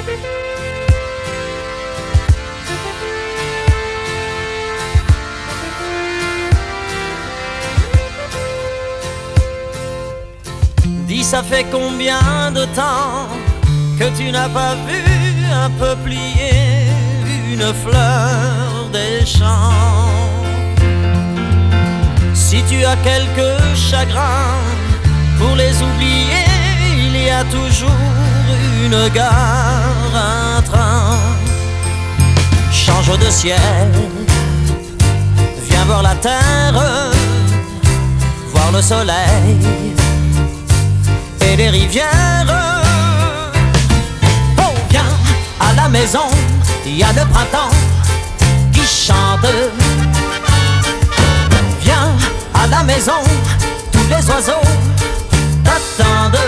Dis, ça fait combien de temps que tu n'as pas vu un peuplier, une fleur des champs? Si tu as quelques chagrins, pour les oublier, il y a toujours une gare, un train. Change de ciel, viens voir la terre, voir le soleil et les rivières. Oh, viens à la maison, il y a le printemps qui chante. Viens à la maison, tous les oiseaux t'attendent.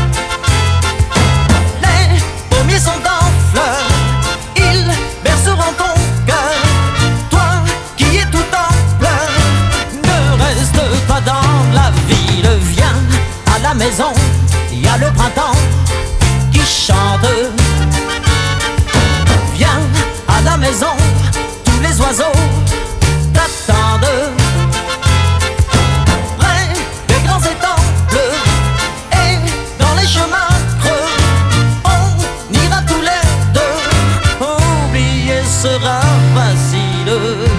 Les pommiers sont en fleurs, ils berceront ton cœur. Toi qui es tout en pleurs, ne reste pas dans la ville. Viens à la maison, il y a le printemps qui chante. Viens à la maison, tous les oiseaux t'attendent. Près des grands étangs bleus et dans les chemins creux, on ira tous les deux. Oublier sera facile.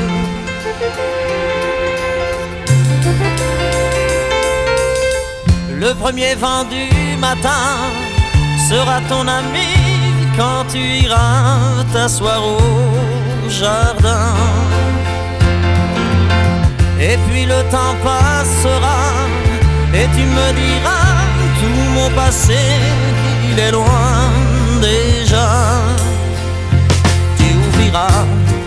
Le premier vent du matin sera ton ami quand tu iras t'asseoir au jardin. Et puis le temps passera et tu me diras tout mon passé, il est loin déjà. Tu ouvriras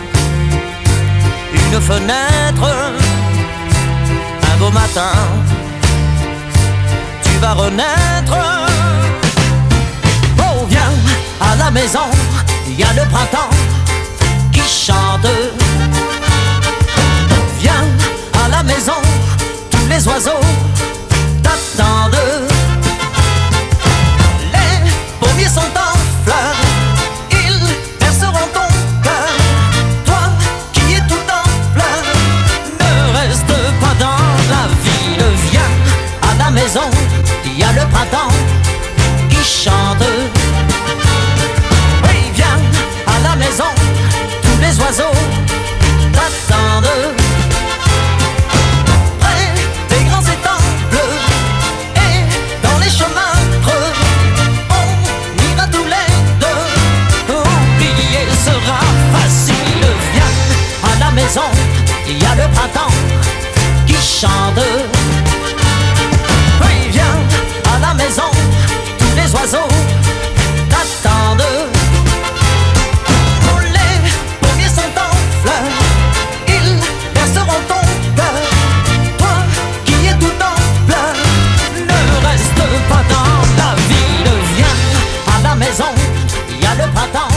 une fenêtre un beau matin, tu vas renaître. Oh, viens à la maison, il y a le printemps qui chante. Viens à la maison, tous les oiseaux t'attendent. Les pommiers sont en fleurs, ils berceront ton cœur. Toi qui es tout en pleurs, ne reste pas dans la ville. Viens à la maison, il y a le printemps qui chante. Oui, viens à la maison, tous les oiseaux t'attendent. Près des grands étangs bleus et dans les chemins creux, on ira tous les deux. Oublier sera facile. Viens à la maison, il y a le printemps qui chante. Oui, viens à la maison, tous les oiseaux t'attendent. Oh, les pommiers sont en fleurs, ils berceront ton cœur. Toi qui es tout en pleurs, ne reste pas dans la ville. Viens à la maison, il y a le printemps